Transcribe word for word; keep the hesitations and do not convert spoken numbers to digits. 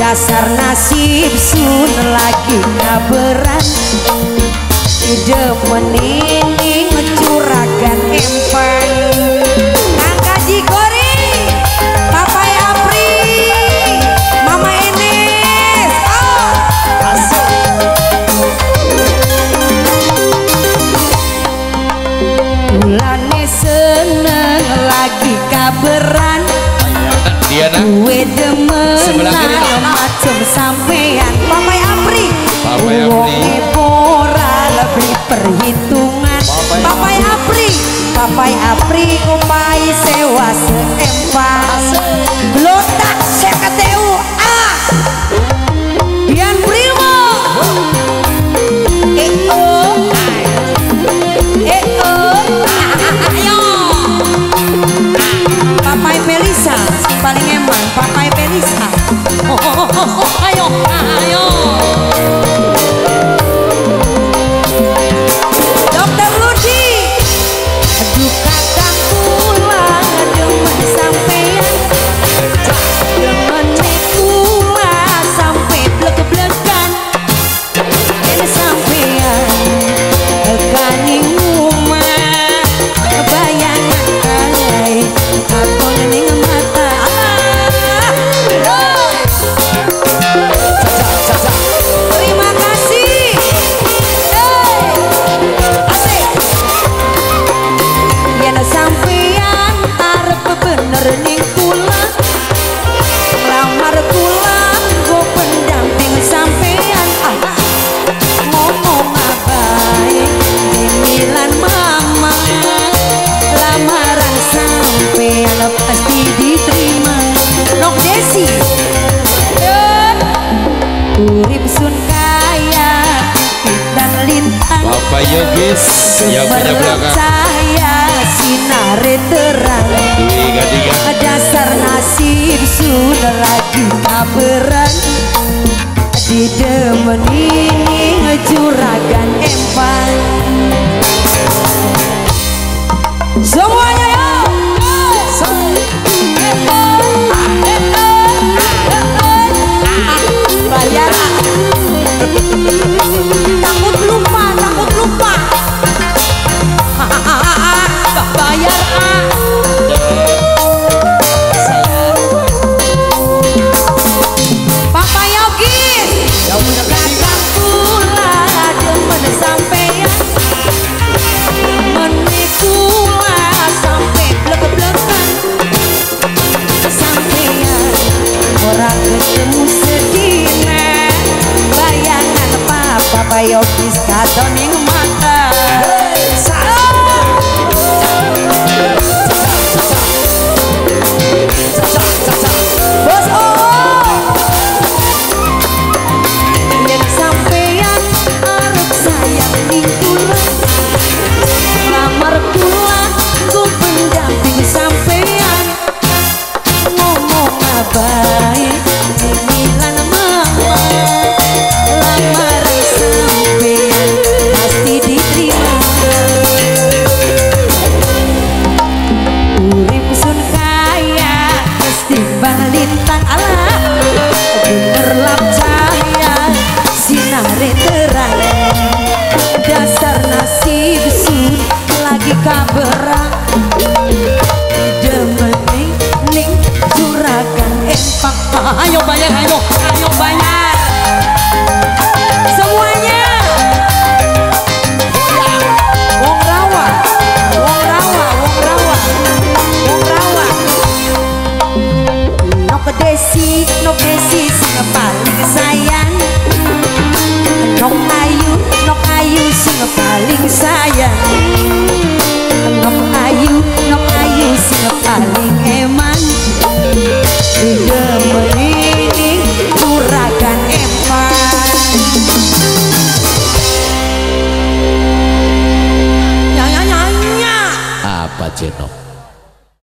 dasar nasib sun lagi ngaberan ide mening ngecuragan empang Kakak Jikori Papa Apri Mama Enes oh. Bulane seneng lagi kaberan Diana gue demen macem sampean Papa Apri wonge pora lebih perhitungan Papa Apri Papa Apri kupai sewa seempang glotak sekateu ah Dian Primo eh oh eh oh ayo Papai Melisa paling eman Papai Melisa oh, oh, oh, oh, ayo ayo Dokter Ludi aduh kakak pulang demen sampean demen kula sampai blek-blekan ini sampean kaning rumah bayangan ay aku ning mata terima kasih asik yen sampean arep bener ning kula lamar kula go pendamping sampean ah ngomong abai dimilan mama lamaran sampean pasti diterima Nok Desi urip sun kaya dan lintang Bapak Yogis yang punya belakang saya sinare terang tiga tiga dasar nasib sudah lagi kaberan didemeni ngejuragan empang semuanya bayar takut lupa takut lupa bayar ah Papa Yogi kakak pula demen sampean menikula sampai blek-blekan sampean orang ketemu sedina bayangan Papa Papa Yogi katon ing mata Bos oh yang sampean arep sayang ning kula lamar kula ku pendamping sampean ngomong abai dimilan mama lamaran sampean pasti diterima urip sun kaya mesti balintang alah bener lap cahaya sinare terang dasar nasib sun lagi kaberang demening ning juragan empang ayo bayar ayo